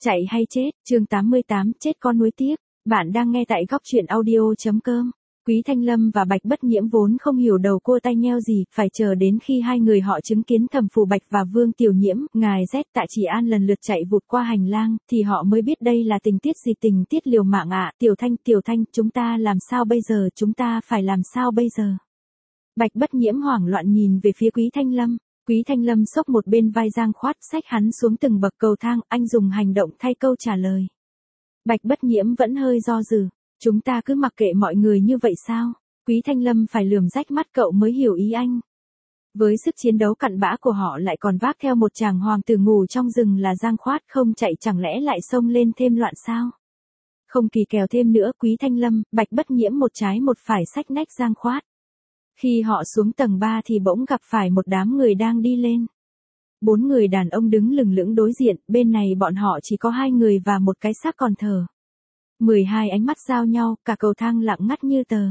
Chạy hay chết, chương 88, chết con nuối tiếc. Bạn đang nghe tại góc truyện audio.com. Quý Thanh Lâm và Bạch Bất Nhiễm vốn không hiểu đầu cua tai nheo gì, phải chờ đến khi hai người họ chứng kiến Thẩm Phù Bạch và Vương Tiểu Nhiễm, ngài Z Tạ Chỉ An lần lượt chạy vụt qua hành lang, thì họ mới biết đây là tình tiết gì, tình tiết liều mạng ạ. Tiểu Thanh, chúng ta làm sao bây giờ, chúng ta phải làm sao bây giờ? Bạch Bất Nhiễm hoảng loạn nhìn về phía Quý Thanh Lâm. Quý Thanh Lâm xốc một bên vai Giang Khoát, xách hắn xuống từng bậc cầu thang, anh dùng hành động thay câu trả lời. Bạch Bất Nhiễm vẫn hơi do dự, chúng ta cứ mặc kệ mọi người như vậy sao? Quý Thanh Lâm phải lườm rách mắt cậu mới hiểu ý anh. Với sức chiến đấu cặn bã của họ lại còn vác theo một chàng hoàng tử ngủ trong rừng là Giang Khoát, không chạy chẳng lẽ lại xông lên thêm loạn sao? Không kỳ kèo thêm nữa, Quý Thanh Lâm, Bạch Bất Nhiễm một trái một phải xách nách Giang Khoát. Khi họ xuống tầng 3 thì bỗng gặp phải một đám người đang đi lên. 4 người đàn ông đứng lừng lững đối diện, bên này bọn họ chỉ có 2 người và một cái xác còn thở. 12 ánh mắt giao nhau, cả cầu thang lặng ngắt như tờ.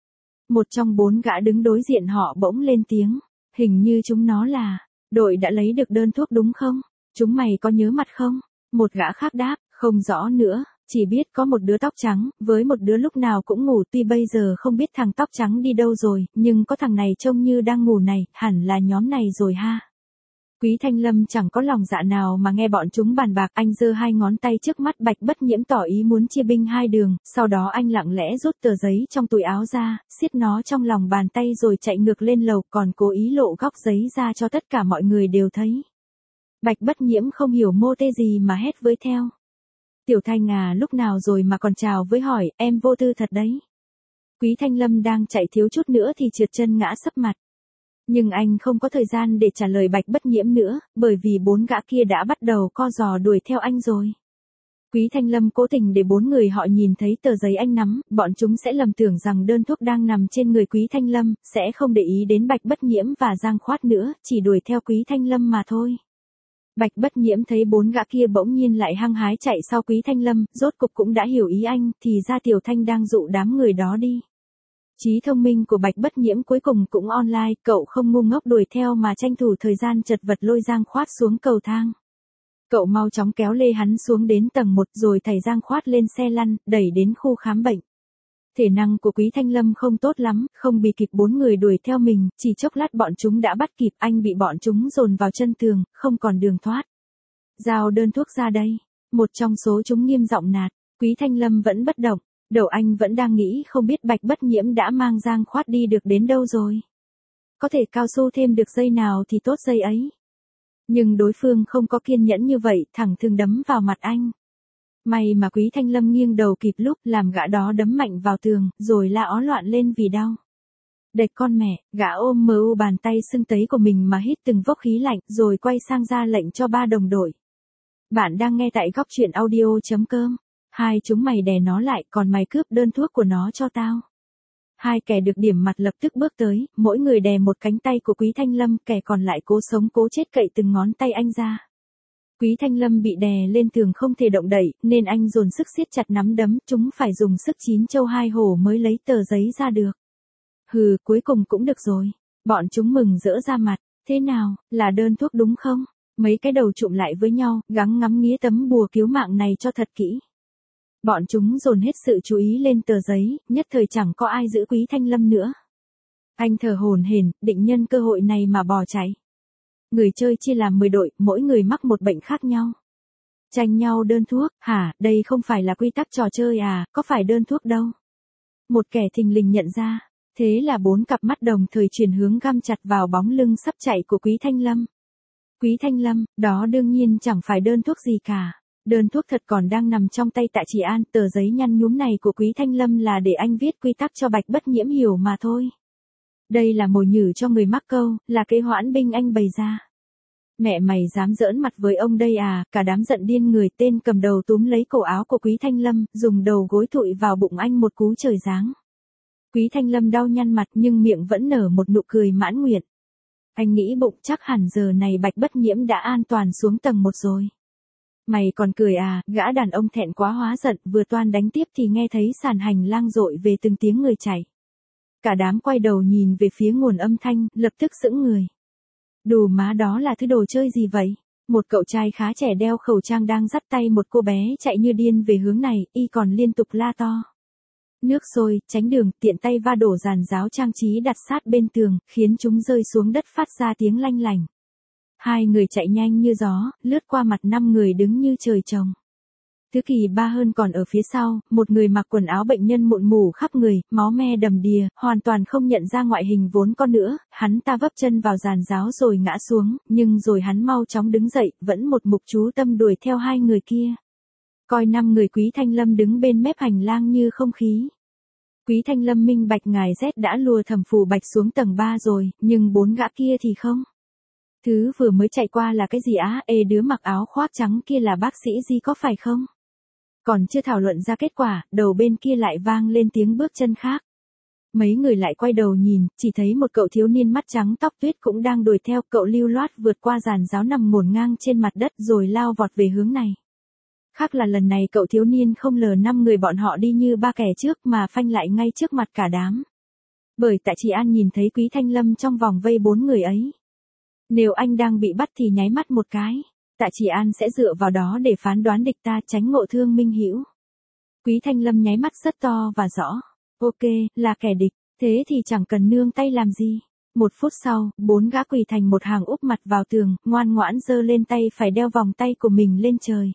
Một trong 4 gã đứng đối diện họ bỗng lên tiếng, hình như chúng nó là, đội đã lấy được đơn thuốc đúng không? Chúng mày có nhớ mặt không? Một gã khác đáp, không rõ nữa. Chỉ biết có một đứa tóc trắng, với một đứa lúc nào cũng ngủ, tuy bây giờ không biết thằng tóc trắng đi đâu rồi, nhưng có thằng này trông như đang ngủ này, hẳn là nhóm này rồi ha. Quý Thanh Lâm chẳng có lòng dạ nào mà nghe bọn chúng bàn bạc, anh giơ 2 ngón tay trước mắt Bạch Bất Nhiễm tỏ ý muốn chia binh 2 đường, sau đó anh lặng lẽ rút tờ giấy trong túi áo ra, siết nó trong lòng bàn tay rồi chạy ngược lên lầu, còn cố ý lộ góc giấy ra cho tất cả mọi người đều thấy. Bạch Bất Nhiễm không hiểu mô tê gì mà hét với theo. Tiểu Thanh à, lúc nào rồi mà còn chào với hỏi, em vô tư thật đấy. Quý Thanh Lâm đang chạy thiếu chút nữa thì trượt chân ngã sấp mặt. Nhưng anh không có thời gian để trả lời Bạch Bất Nhiễm nữa, bởi vì 4 gã kia đã bắt đầu co giò đuổi theo anh rồi. Quý Thanh Lâm cố tình để 4 người họ nhìn thấy tờ giấy anh nắm, bọn chúng sẽ lầm tưởng rằng đơn thuốc đang nằm trên người Quý Thanh Lâm, sẽ không để ý đến Bạch Bất Nhiễm và Giang Khoát nữa, chỉ đuổi theo Quý Thanh Lâm mà thôi. Bạch Bất Nhiễm thấy 4 gã kia bỗng nhiên lại hăng hái chạy sau Quý Thanh Lâm, rốt cục cũng đã hiểu ý anh, thì ra Tiểu Thanh đang dụ đám người đó đi. Trí thông minh của Bạch Bất Nhiễm cuối cùng cũng online, cậu không ngu ngốc đuổi theo mà tranh thủ thời gian chật vật lôi Giang Khoát xuống cầu thang. Cậu mau chóng kéo lê hắn xuống đến tầng 1 rồi thảy Giang Khoát lên xe lăn, đẩy đến khu khám bệnh. Thể năng của Quý Thanh Lâm không tốt lắm, không bị kịp 4 người đuổi theo mình, chỉ chốc lát bọn chúng đã bắt kịp, anh bị bọn chúng dồn vào chân tường, không còn đường thoát. Giao đơn thuốc ra đây. Một trong số chúng nghiêm giọng nạt. Quý Thanh Lâm vẫn bất động, đầu anh vẫn đang nghĩ không biết Bạch Bất Nhiễm đã mang Giang Khoát đi được đến đâu rồi. Có thể cao su thêm được dây nào thì tốt dây ấy. Nhưng đối phương không có kiên nhẫn như vậy, thẳng thừng đấm vào mặt anh. May mà Quý Thanh Lâm nghiêng đầu kịp lúc, làm gã đó đấm mạnh vào tường, rồi la ó loạn lên vì đau. Đệt con mẹ, gã ôm mu bàn tay sưng tấy của mình mà hít từng vốc khí lạnh, rồi quay sang ra lệnh cho 3 đồng đội. Bạn đang nghe tại góc truyện audio.com. Hai chúng mày đè nó lại, còn mày cướp đơn thuốc của nó cho tao. 2 kẻ được điểm mặt lập tức bước tới, mỗi người đè một cánh tay của Quý Thanh Lâm, kẻ còn lại cố sống cố chết cậy từng ngón tay anh ra. Quý Thanh Lâm bị đè lên tường không thể động đậy, nên anh dồn sức siết chặt nắm đấm, chúng phải dùng sức 9 châu 2 hổ mới lấy tờ giấy ra được. Hừ, cuối cùng cũng được rồi. Bọn chúng mừng rỡ ra mặt, thế nào, là đơn thuốc đúng không? Mấy cái đầu trụm lại với nhau, gắng ngắm nghía tấm bùa cứu mạng này cho thật kỹ. Bọn chúng dồn hết sự chú ý lên tờ giấy, nhất thời chẳng có ai giữ Quý Thanh Lâm nữa. Anh thở hổn hển, định nhân cơ hội này mà bỏ chạy. Người chơi chia làm 10 đội, mỗi người mắc một bệnh khác nhau. Tranh nhau đơn thuốc, hả, đây không phải là quy tắc trò chơi à, có phải đơn thuốc đâu. Một kẻ thình lình nhận ra, thế là 4 cặp mắt đồng thời chuyển hướng găm chặt vào bóng lưng sắp chạy của Quý Thanh Lâm. Quý Thanh Lâm, đó đương nhiên chẳng phải đơn thuốc gì cả. Đơn thuốc thật còn đang nằm trong tay Tạ Chỉ An, tờ giấy nhăn nhúm này của Quý Thanh Lâm là để anh viết quy tắc cho Bạch Bất Nhiễm hiểu mà thôi. Đây là mồi nhử cho người mắc câu, là kế hoãn binh anh bày ra. Mẹ mày dám giỡn mặt với ông đây à, cả đám giận điên người, tên cầm đầu túm lấy cổ áo của Quý Thanh Lâm, dùng đầu gối thụi vào bụng anh một cú trời giáng. Quý Thanh Lâm đau nhăn mặt nhưng miệng vẫn nở một nụ cười mãn nguyện. Anh nghĩ bụng chắc hẳn giờ này Bạch Bất Nhiễm đã an toàn xuống tầng 1 rồi. Mày còn cười à, gã đàn ông thẹn quá hóa giận, vừa toan đánh tiếp thì nghe thấy sàn hành lang dội về từng tiếng người chạy. Cả đám quay đầu nhìn về phía nguồn âm thanh, lập tức sững người. Đù má, đó là thứ đồ chơi gì vậy? Một cậu trai khá trẻ đeo khẩu trang đang dắt tay một cô bé chạy như điên về hướng này, y còn liên tục la to. Nước sôi, tránh đường, tiện tay va đổ giàn giáo trang trí đặt sát bên tường, khiến chúng rơi xuống đất phát ra tiếng lanh lảnh. Hai người chạy nhanh như gió, lướt qua mặt 5 người đứng như trời trồng. Thứ kỳ ba hơn còn ở phía sau, một người mặc quần áo bệnh nhân mụn mủ khắp người, máu me đầm đìa, hoàn toàn không nhận ra ngoại hình vốn có nữa, hắn ta vấp chân vào giàn giáo rồi ngã xuống, nhưng rồi hắn mau chóng đứng dậy, vẫn một mục chú tâm đuổi theo hai người kia. Coi 5 người Quý Thanh Lâm đứng bên mép hành lang như không khí. Quý Thanh Lâm minh bạch ngài Z đã lùa Thẩm Phù Bạch xuống tầng 3 rồi, nhưng 4 gã kia thì không. Thứ vừa mới chạy qua là cái gì á? Đứa mặc áo khoác trắng kia là bác sĩ gì có phải không? Còn chưa thảo luận ra kết quả, đầu bên kia lại vang lên tiếng bước chân khác. Mấy người lại quay đầu nhìn, chỉ thấy một cậu thiếu niên mắt trắng tóc tuyết cũng đang đuổi theo, cậu lưu loát vượt qua giàn giáo nằm ngổn ngang trên mặt đất rồi lao vọt về hướng này. Khác là lần này cậu thiếu niên không lờ 5 người bọn họ đi như 3 kẻ trước mà phanh lại ngay trước mặt cả đám. Bởi Tạ Chỉ An nhìn thấy Quý Thanh Lâm trong vòng vây 4 người ấy. Nếu anh đang bị bắt thì nháy mắt một cái. Tạ Chỉ An sẽ dựa vào đó để phán đoán địch ta, tránh ngộ thương minh hữu. Quý Thanh Lâm nháy mắt rất to và rõ. Ok, là kẻ địch, thế thì chẳng cần nương tay làm gì. 1 phút sau, 4 gã quỳ thành một hàng úp mặt vào tường, ngoan ngoãn giơ lên tay phải đeo vòng tay của mình lên trời.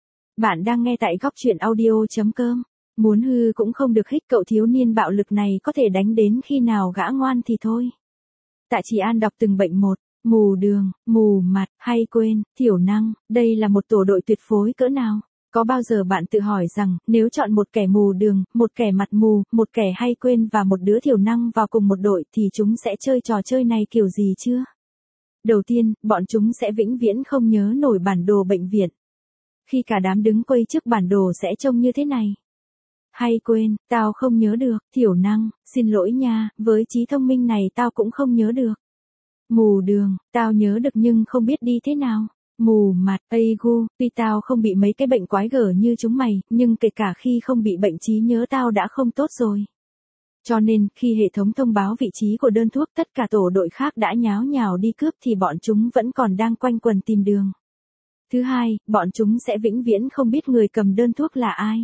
Bạn đang nghe tại góc truyện audio.com. Muốn hư cũng không được hích, cậu thiếu niên bạo lực này có thể đánh đến khi nào gã ngoan thì thôi. Tạ Chỉ An đọc từng bệnh một. Mù đường, mù mặt, hay quên, thiểu năng, đây là một tổ đội tuyệt phối cỡ nào? Có bao giờ bạn tự hỏi rằng, nếu chọn một kẻ mù đường, một kẻ mặt mù, một kẻ hay quên và một đứa thiểu năng vào cùng một đội thì chúng sẽ chơi trò chơi này kiểu gì chưa? Đầu tiên, bọn chúng sẽ vĩnh viễn không nhớ nổi bản đồ bệnh viện. Khi cả đám đứng quây trước bản đồ sẽ trông như thế này. Hay quên, tao không nhớ được, thiểu năng, xin lỗi nha, với trí thông minh này tao cũng không nhớ được. Mù đường, tao nhớ được nhưng không biết đi thế nào. Mù mặt, gu, tuy tao không bị mấy cái bệnh quái gở như chúng mày, nhưng kể cả khi không bị bệnh trí nhớ tao đã không tốt rồi. Cho nên, khi hệ thống thông báo vị trí của đơn thuốc, tất cả tổ đội khác đã nháo nhào đi cướp thì bọn chúng vẫn còn đang quanh quần tìm đường. Thứ hai, bọn chúng sẽ vĩnh viễn không biết người cầm đơn thuốc là ai.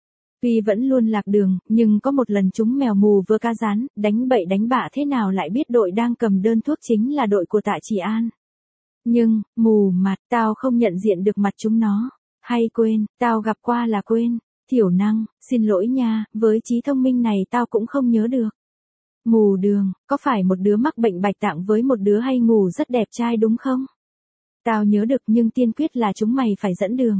Tuy vẫn luôn lạc đường, nhưng có một lần chúng mèo mù vừa cá rán, đánh bậy đánh bạ thế nào lại biết đội đang cầm đơn thuốc chính là đội của Tạ Chỉ An. Nhưng, mù mặt, tao không nhận diện được mặt chúng nó. Hay quên, tao gặp qua là quên. Thiểu năng, xin lỗi nha, với trí thông minh này tao cũng không nhớ được. Mù đường, có phải một đứa mắc bệnh bạch tạng với một đứa hay ngủ rất đẹp trai đúng không? Tao nhớ được nhưng tiên quyết là chúng mày phải dẫn đường.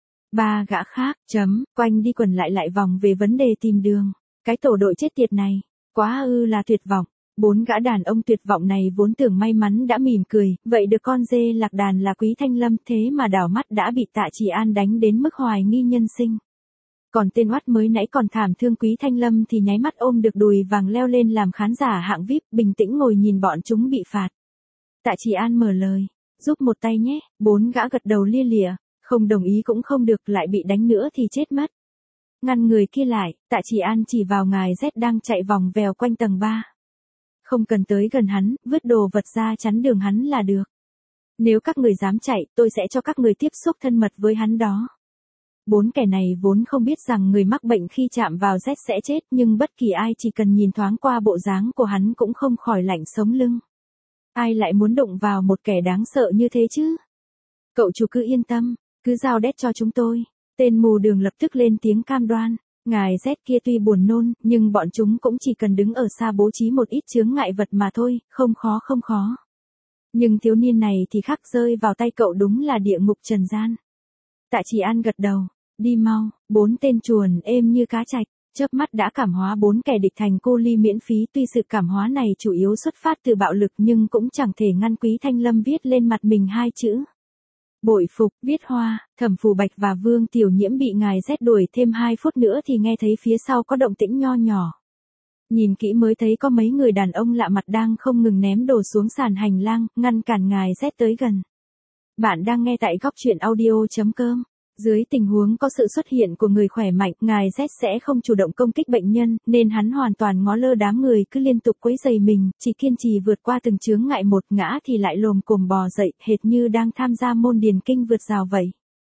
3 gã khác, quanh đi quẩn lại vòng về vấn đề tìm đường. Cái tổ đội chết tiệt này, quá là tuyệt vọng. 4 gã đàn ông tuyệt vọng này vốn tưởng may mắn đã mỉm cười, vậy được con dê lạc đàn là Quý Thanh Lâm thế mà đảo mắt đã bị Tạ Chỉ An đánh đến mức hoài nghi nhân sinh. Còn tên oắt mới nãy còn thảm thương Quý Thanh Lâm thì nháy mắt ôm được đùi vàng leo lên làm khán giả hạng VIP, bình tĩnh ngồi nhìn bọn chúng bị phạt. Tạ Chỉ An mở lời, giúp một tay nhé, 4 gã gật đầu lia lịa. Không đồng ý cũng không được, lại bị đánh nữa thì chết mất. Ngăn người kia lại, Tạ Chỉ An chỉ vào ngài Z đang chạy vòng vèo quanh tầng 3. Không cần tới gần hắn, vứt đồ vật ra chắn đường hắn là được. Nếu các người dám chạy, tôi sẽ cho các người tiếp xúc thân mật với hắn đó. 4 kẻ này vốn không biết rằng người mắc bệnh khi chạm vào Z sẽ chết, nhưng bất kỳ ai chỉ cần nhìn thoáng qua bộ dáng của hắn cũng không khỏi lạnh sống lưng. Ai lại muốn đụng vào một kẻ đáng sợ như thế chứ? Cậu chủ cứ yên tâm. Cứ giao đét cho chúng tôi. Tên mù đường lập tức lên tiếng cam đoan. Ngài Z kia tuy buồn nôn, nhưng bọn chúng cũng chỉ cần đứng ở xa bố trí một ít chướng ngại vật mà thôi, không khó. Nhưng thiếu niên này thì khác, rơi vào tay cậu đúng là địa ngục trần gian. Tạ Chỉ An gật đầu. Đi mau, 4 tên chuồn êm như cá trạch, chớp mắt đã cảm hóa 4 kẻ địch thành cô ly miễn phí. Tuy sự cảm hóa này chủ yếu xuất phát từ bạo lực nhưng cũng chẳng thể ngăn Quý Thanh Lâm viết lên mặt mình 2 chữ. Bội phục, viết hoa. Thẩm Phù Bạch và Vương Tiểu Nhiễm bị ngài Z đuổi thêm 2 phút nữa thì nghe thấy phía sau có động tĩnh nho nhỏ. Nhìn kỹ mới thấy có mấy người đàn ông lạ mặt đang không ngừng ném đồ xuống sàn hành lang, ngăn cản ngài Z tới gần. Bạn đang nghe tại góc truyện audio.com. Dưới tình huống có sự xuất hiện của người khỏe mạnh, ngài Z sẽ không chủ động công kích bệnh nhân, nên hắn hoàn toàn ngó lơ đám người cứ liên tục quấy rầy mình, chỉ kiên trì vượt qua từng chướng ngại một, ngã thì lại lồm cồm bò dậy, hệt như đang tham gia môn điền kinh vượt rào vậy.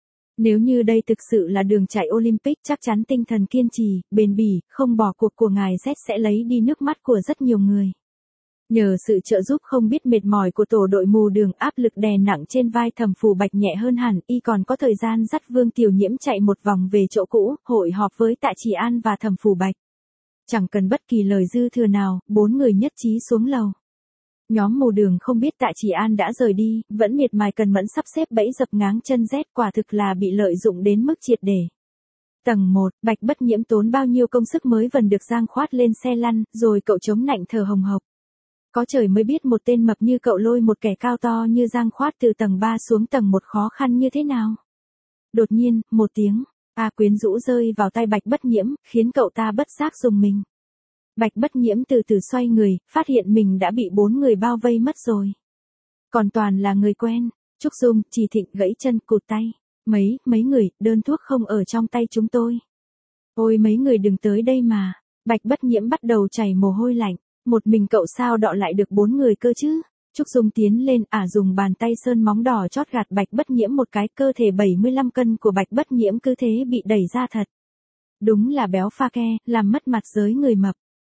Nếu như đây thực sự là đường chạy Olympic, chắc chắn tinh thần kiên trì, bền bỉ, không bỏ cuộc của ngài Z sẽ lấy đi nước mắt của rất nhiều người. Nhờ sự trợ giúp không biết mệt mỏi của tổ đội mù đường, áp lực đè nặng trên vai Thẩm Phủ Bạch nhẹ hơn hẳn, y còn có thời gian dắt Vương Tiểu Nhiễm chạy một vòng về chỗ cũ, hội họp với Tạ Chỉ An và Thẩm Phủ Bạch. Chẳng cần bất kỳ lời dư thừa nào, 4 người nhất trí xuống lầu. Nhóm mù đường không biết Tạ Chỉ An đã rời đi, vẫn miệt mài cần mẫn sắp xếp bẫy dập ngáng chân Z, quả thực là bị lợi dụng đến mức triệt để. Tầng 1, Bạch Bất Nhiễm tốn bao nhiêu công sức mới vần được Giang Khoát lên xe lăn, rồi cậu chống nạnh thở hồng hộc. Có trời mới biết một tên mập như cậu lôi một kẻ cao to như Giang Khoát từ tầng 3 xuống tầng 1 khó khăn như thế nào. Đột nhiên, một tiếng quyến rũ rơi vào tay Bạch Bất Nhiễm, khiến cậu ta bất giác rùng mình. Bạch Bất Nhiễm từ từ xoay người, phát hiện mình đã bị 4 người bao vây mất rồi. Còn toàn là người quen, Trúc Dung, Trì Thịnh gãy chân cụt tay. Mấy người, đơn thuốc không ở trong tay chúng tôi. Ôi mấy người đừng tới đây mà. Bạch Bất Nhiễm bắt đầu chảy mồ hôi lạnh. Một mình cậu sao đọ lại được 4 người cơ chứ? Trúc Dung tiến lên, dùng bàn tay sơn móng đỏ chót gạt Bạch Bất Nhiễm một cái, cơ thể 75 cân của Bạch Bất Nhiễm cứ thế bị đẩy ra thật. Đúng là béo pha ke, làm mất mặt giới người mập.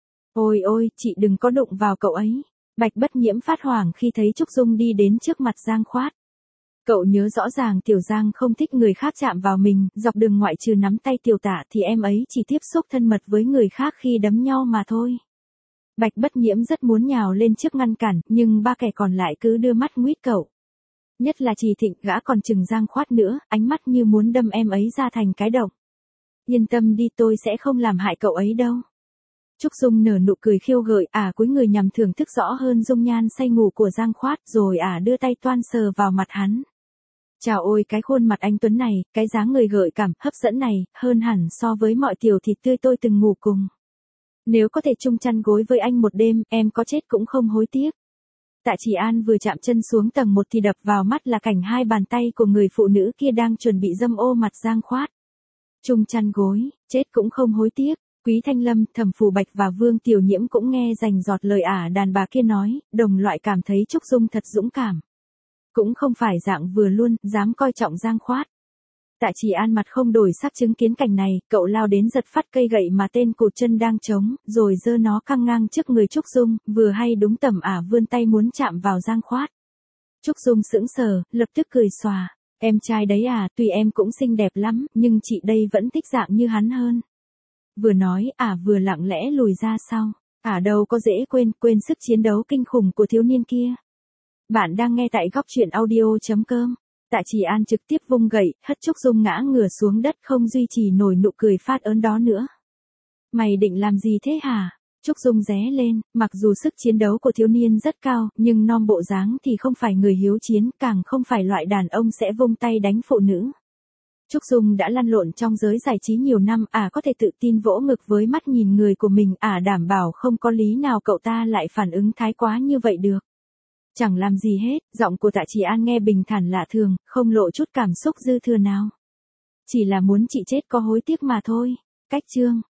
Ôi ôi, chị đừng có đụng vào cậu ấy. Bạch Bất Nhiễm phát hoảng khi thấy Trúc Dung đi đến trước mặt Giang Khoát. Cậu nhớ rõ ràng Tiểu Giang không thích người khác chạm vào mình, dọc đường ngoại trừ nắm tay Tiểu Tả thì em ấy chỉ tiếp xúc thân mật với người khác khi đấm nhau mà thôi. Bạch Bất Nhiễm rất muốn nhào lên trước ngăn cản, nhưng 3 kẻ còn lại cứ đưa mắt nguýt cậu. Nhất là Trì Thịnh, gã còn chừng Giang Khoát nữa, ánh mắt như muốn đâm em ấy ra thành cái động. Yên tâm đi, tôi sẽ không làm hại cậu ấy đâu. Trúc Dung nở nụ cười khiêu gợi, cúi người nhằm thưởng thức rõ hơn dung nhan say ngủ của Giang Khoát, rồi đưa tay toan sờ vào mặt hắn. Chào ôi, cái khuôn mặt anh tuấn này, cái dáng người gợi cảm, hấp dẫn này, hơn hẳn so với mọi tiểu thịt tươi tôi từng ngủ cùng. Nếu có thể chung chăn gối với anh một đêm, em có chết cũng không hối tiếc. Tạ Chỉ An vừa chạm chân xuống tầng 1 thì đập vào mắt là cảnh 2 bàn tay của người phụ nữ kia đang chuẩn bị dâm ô mặt Giang Khoát. Chung chăn gối, chết cũng không hối tiếc. Quý Thanh Lâm, Thẩm Phủ Bạch và Vương Tiểu Nhiễm cũng nghe rành rọt lời đàn bà kia nói, đồng loại cảm thấy Trúc Dung thật dũng cảm. Cũng không phải dạng vừa luôn, dám coi trọng Giang Khoát. Tạ Chỉ An mặt không đổi sắc chứng kiến cảnh này, cậu lao đến giật phát cây gậy mà tên cụt chân đang chống, rồi giơ nó căng ngang trước người Trúc Dung, vừa hay đúng tầm vươn tay muốn chạm vào Giang Khoát. Trúc Dung sững sờ, lập tức cười xòa, em trai đấy tuy em cũng xinh đẹp lắm, nhưng chị đây vẫn thích dạng như hắn hơn. Vừa nói, vừa lặng lẽ lùi ra sau, đâu có dễ quên sức chiến đấu kinh khủng của thiếu niên kia. Bạn đang nghe tại góc truyện audio.com. Tạ Chỉ An trực tiếp vung gậy, hất Trúc Dung ngã ngửa xuống đất, không duy trì nổi nụ cười phát ớn đó nữa. Mày định làm gì thế hả? Trúc Dung ré lên, mặc dù sức chiến đấu của thiếu niên rất cao, nhưng non bộ dáng thì không phải người hiếu chiến, càng không phải loại đàn ông sẽ vung tay đánh phụ nữ. Trúc Dung đã lăn lộn trong giới giải trí nhiều năm, có thể tự tin vỗ ngực với mắt nhìn người của mình, đảm bảo không có lý nào cậu ta lại phản ứng thái quá như vậy được. Chẳng làm gì hết, giọng của Tạ Chỉ An nghe bình thản lạ thường, không lộ chút cảm xúc dư thừa nào. Chỉ là muốn chị chết có hối tiếc mà thôi. Cách chương